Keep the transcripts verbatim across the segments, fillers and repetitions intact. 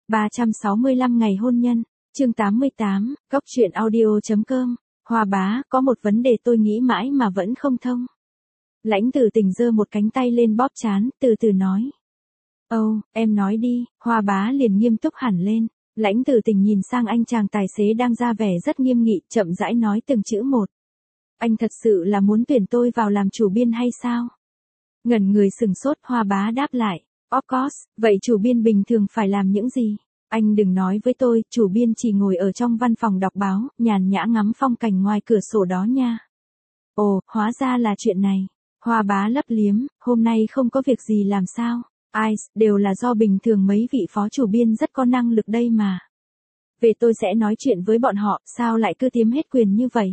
ba trăm sáu mươi lăm ngày hôn nhân, chương tám mươi tám, góc chuyện audio.com, Hoa bá, có một vấn đề tôi nghĩ mãi mà vẫn không thông. Lãnh Tử Tình giơ một cánh tay lên bóp trán, từ từ nói. Ồ, oh, em nói đi, Hoa bá liền nghiêm túc hẳn lên. Lãnh Tử Tình nhìn sang anh chàng tài xế đang ra vẻ rất nghiêm nghị, chậm rãi nói từng chữ một. Anh thật sự là muốn tuyển tôi vào làm chủ biên hay sao? Ngẩn người sừng sốt, Hoa bá đáp lại. Of course, vậy chủ biên bình thường phải làm những gì? Anh đừng nói với tôi, chủ biên chỉ ngồi ở trong văn phòng đọc báo, nhàn nhã ngắm phong cảnh ngoài cửa sổ đó nha. Ồ, hóa ra là chuyện này. Hoa bá lấp liếm, hôm nay không có việc gì làm sao? Ai, đều là do bình thường mấy vị phó chủ biên rất có năng lực đây mà. Về tôi sẽ nói chuyện với bọn họ, sao lại cứ tiếm hết quyền như vậy?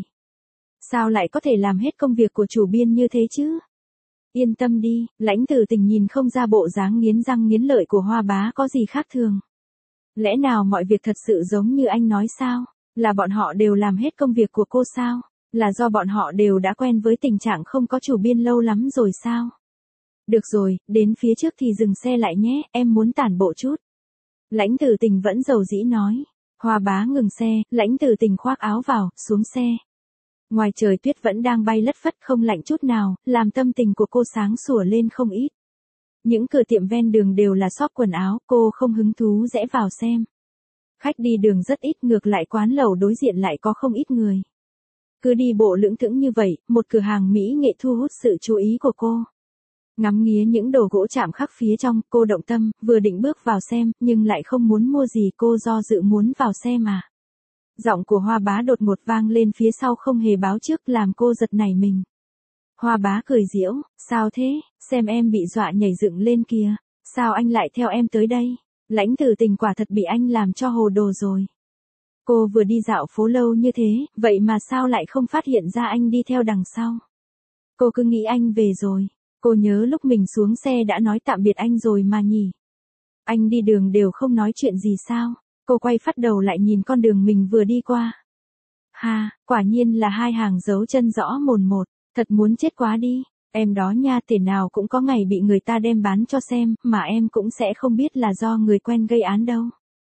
Sao lại có thể làm hết công việc của chủ biên như thế chứ? Yên tâm đi, Lãnh Tử Tình nhìn không ra bộ dáng nghiến răng nghiến lợi của Hoa bá có gì khác thường. Lẽ nào mọi việc thật sự giống như anh nói sao? Là bọn họ đều làm hết công việc của cô sao? Là do bọn họ đều đã quen với tình trạng không có chủ biên lâu lắm rồi sao? Được rồi, đến phía trước thì dừng xe lại nhé, em muốn tản bộ chút. Lãnh Tử Tình vẫn dầu dĩ nói. Hoa bá ngừng xe, Lãnh Tử Tình khoác áo vào, xuống xe. Ngoài trời tuyết vẫn đang bay lất phất không lạnh chút nào, làm tâm tình của cô sáng sủa lên không ít. Những cửa tiệm ven đường đều là shop quần áo, cô không hứng thú rẽ vào xem. Khách đi đường rất ít, ngược lại quán lẩu đối diện lại có không ít người. Cứ đi bộ lững thững như vậy, một cửa hàng mỹ nghệ thu hút sự chú ý của cô. Ngắm nghía những đồ gỗ chạm khắc phía trong, cô động tâm, vừa định bước vào xem, nhưng lại không muốn mua gì, cô do dự muốn vào xe mà. Giọng của Hoa bá đột ngột vang lên phía sau không hề báo trước, làm cô giật nảy mình. Hoa bá cười giễu, sao thế, xem em bị dọa nhảy dựng lên kìa, sao anh lại theo em tới đây? Lãnh Tử Tình quả thật bị anh làm cho hồ đồ rồi. Cô vừa đi dạo phố lâu như thế, vậy mà sao lại không phát hiện ra anh đi theo đằng sau? Cô cứ nghĩ anh về rồi. Cô nhớ lúc mình xuống xe đã nói tạm biệt anh rồi mà nhỉ? Anh đi đường đều không nói chuyện gì sao? Cô quay phát đầu lại nhìn con đường mình vừa đi qua. Ha, quả nhiên là hai hàng dấu chân rõ mồn một, thật muốn chết quá đi. Em đó nha, thể nào cũng có ngày bị người ta đem bán cho xem, mà em cũng sẽ không biết là do người quen gây án đâu.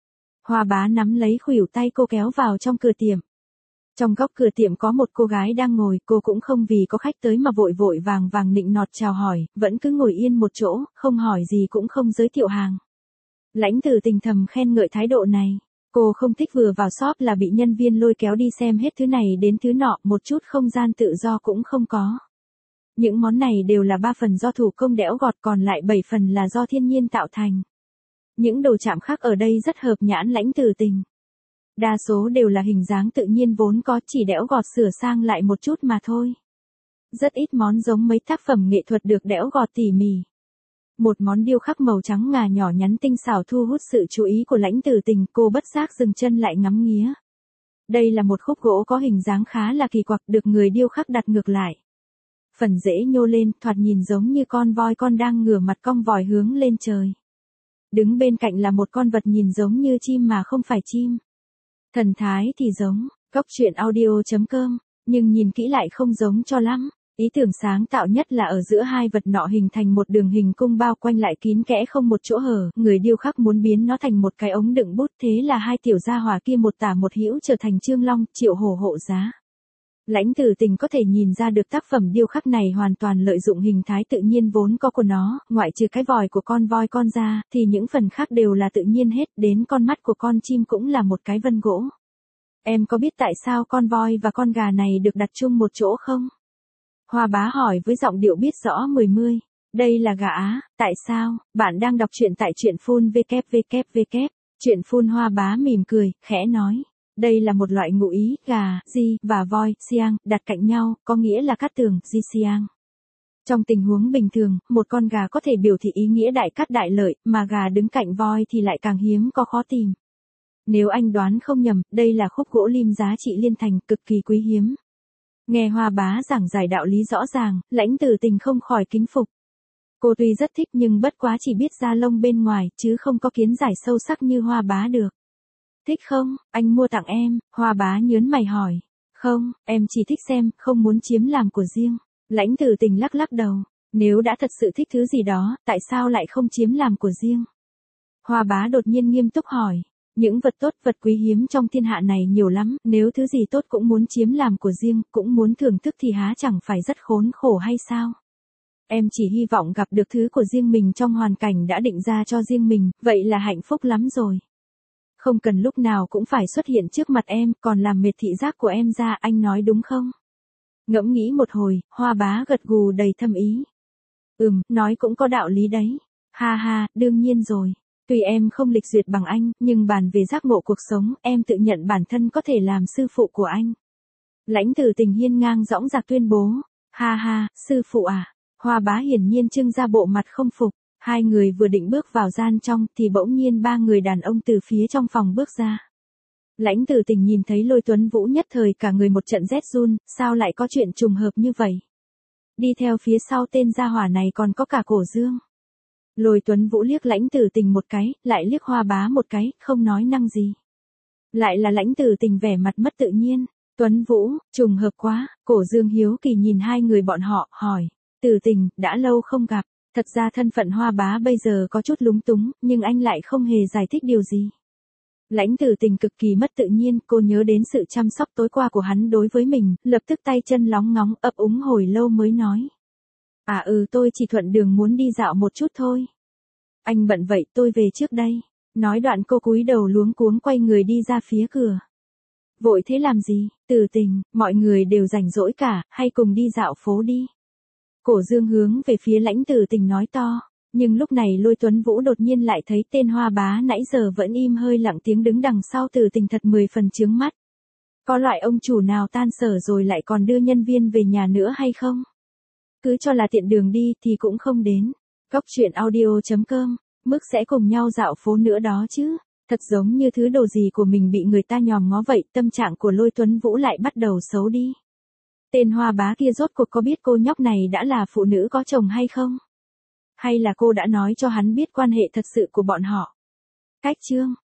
Hoa bá nắm lấy khuỷu tay cô kéo vào trong cửa tiệm. Trong góc cửa tiệm có một cô gái đang ngồi, cô cũng không vì có khách tới mà vội vội vàng vàng nịnh nọt chào hỏi, vẫn cứ ngồi yên một chỗ, không hỏi gì cũng không giới thiệu hàng. Lãnh Tử Tình thầm khen ngợi thái độ này. Cô không thích vừa vào shop là bị nhân viên lôi kéo đi xem hết thứ này đến thứ nọ, một chút không gian tự do cũng không có. Những món này đều là ba phần do thủ công đẽo gọt, còn lại bảy phần là do thiên nhiên tạo thành. Những đồ chạm khắc ở đây rất hợp nhãn Lãnh Tử Tình. Đa số đều là hình dáng tự nhiên vốn có, chỉ đẽo gọt sửa sang lại một chút mà thôi. Rất ít món giống mấy tác phẩm nghệ thuật được đẽo gọt tỉ mỉ. Một món điêu khắc màu trắng ngà nhỏ nhắn tinh xảo thu hút sự chú ý của Lãnh Tử Tình, cô bất giác dừng chân lại ngắm nghía. Đây là một khúc gỗ có hình dáng khá là kỳ quặc, được người điêu khắc đặt ngược lại. Phần rễ nhô lên, thoạt nhìn giống như con voi con đang ngửa mặt cong vòi hướng lên trời. Đứng bên cạnh là một con vật nhìn giống như chim mà không phải chim. Thần thái thì giống, góc chuyện audio.com, nhưng nhìn kỹ lại không giống cho lắm. Ý tưởng sáng tạo nhất là ở giữa hai vật nọ hình thành một đường hình cung bao quanh lại kín kẽ không một chỗ hở, người điêu khắc muốn biến nó thành một cái ống đựng bút, thế là hai tiểu gia hỏa kia một tả một hữu trở thành Trương Long, Triệu Hổ hộ giá. Lãnh Tử Tình có thể nhìn ra được tác phẩm điêu khắc này hoàn toàn lợi dụng hình thái tự nhiên vốn có của nó, ngoại trừ cái vòi của con voi con ra, thì những phần khác đều là tự nhiên hết, đến con mắt của con chim cũng là một cái vân gỗ. Em có biết tại sao con voi và con gà này được đặt chung một chỗ không? Hoa bá hỏi với giọng điệu biết rõ mười mươi. Đây là gà Á, tại sao? Bạn đang đọc truyện tại truyện phun vê kép vê kép vê kép. Truyện phun. Hoa bá mỉm cười, khẽ nói. Đây là một loại ngụ ý, gà, di, và voi, siang, đặt cạnh nhau, có nghĩa là cát tường, di siang. Trong tình huống bình thường, một con gà có thể biểu thị ý nghĩa đại cát đại lợi, mà gà đứng cạnh voi thì lại càng hiếm có khó tìm. Nếu anh đoán không nhầm, đây là khúc gỗ lim giá trị liên thành, cực kỳ quý hiếm. Nghe Hoa bá giảng giải đạo lý rõ ràng, Lãnh Tử Tình không khỏi kính phục. Cô tuy rất thích nhưng bất quá chỉ biết da lông bên ngoài, chứ không có kiến giải sâu sắc như Hoa bá được. Thích không, anh mua tặng em, Hoa bá nhớn mày hỏi. Không, em chỉ thích xem, không muốn chiếm làm của riêng. Lãnh Tử Tình lắc lắc đầu. Nếu đã thật sự thích thứ gì đó, tại sao lại không chiếm làm của riêng? Hoa bá đột nhiên nghiêm túc hỏi. Những vật tốt vật quý hiếm trong thiên hạ này nhiều lắm, nếu thứ gì tốt cũng muốn chiếm làm của riêng, cũng muốn thưởng thức thì há chẳng phải rất khốn khổ hay sao? Em chỉ hy vọng gặp được thứ của riêng mình trong hoàn cảnh đã định ra cho riêng mình, vậy là hạnh phúc lắm rồi. Không cần lúc nào cũng phải xuất hiện trước mặt em, còn làm mệt thị giác của em ra, anh nói đúng không? Ngẫm nghĩ một hồi, Hoa bá gật gù đầy thâm ý. Ừm, nói cũng có đạo lý đấy. Ha ha, đương nhiên rồi. Tuy em không lịch duyệt bằng anh, nhưng bàn về giác ngộ cuộc sống, em tự nhận bản thân có thể làm sư phụ của anh. Lãnh Tử Tình hiên ngang dõng dạc tuyên bố. Ha ha, sư phụ à? Hoa bá hiển nhiên trưng ra bộ mặt không phục. Hai người vừa định bước vào gian trong, thì bỗng nhiên ba người đàn ông từ phía trong phòng bước ra. Lãnh Tử Tình nhìn thấy Lôi Tuấn Vũ nhất thời cả người một trận rét run, sao lại có chuyện trùng hợp như vậy? Đi theo phía sau tên gia hỏa này còn có cả Cổ Dương. Lôi Tuấn Vũ liếc Lãnh Tử Tình một cái, lại liếc Hoa bá một cái, không nói năng gì. Lại là Lãnh Tử Tình vẻ mặt mất tự nhiên. Tuấn Vũ, trùng hợp quá. Cổ Dương hiếu kỳ nhìn hai người bọn họ, hỏi. Tử Tình, đã lâu không gặp. Thật ra thân phận Hoa bá bây giờ có chút lúng túng, nhưng anh lại không hề giải thích điều gì. Lãnh Tử Tình cực kỳ mất tự nhiên, cô nhớ đến sự chăm sóc tối qua của hắn đối với mình, lập tức tay chân lóng ngóng ấp úng hồi lâu mới nói. À ừ tôi chỉ thuận đường muốn đi dạo một chút thôi. Anh bận vậy tôi về trước đây. Nói đoạn cô cúi đầu luống cuống quay người đi ra phía cửa. Vội thế làm gì, Tử Tình, mọi người đều rảnh rỗi cả, hay cùng đi dạo phố đi. Cổ Dương hướng về phía Lãnh Tử Tình nói to. Nhưng lúc này Lôi Tuấn Vũ đột nhiên lại thấy tên Hoa bá nãy giờ vẫn im hơi lặng tiếng đứng đằng sau Tử Tình thật mười phần chướng mắt. Có loại ông chủ nào tan sở rồi lại còn đưa nhân viên về nhà nữa hay không? Cứ cho là tiện đường đi thì cũng không đến. Góc truyện audio chấm com, mức sẽ cùng nhau dạo phố nữa đó chứ. Thật giống như thứ đồ gì của mình bị người ta nhòm ngó vậy, tâm trạng của Lôi Tuấn Vũ lại bắt đầu xấu đi. Tên Hoa bá kia rốt cuộc có biết cô nhóc này đã là phụ nữ có chồng hay không? Hay là cô đã nói cho hắn biết quan hệ thật sự của bọn họ? Cách chương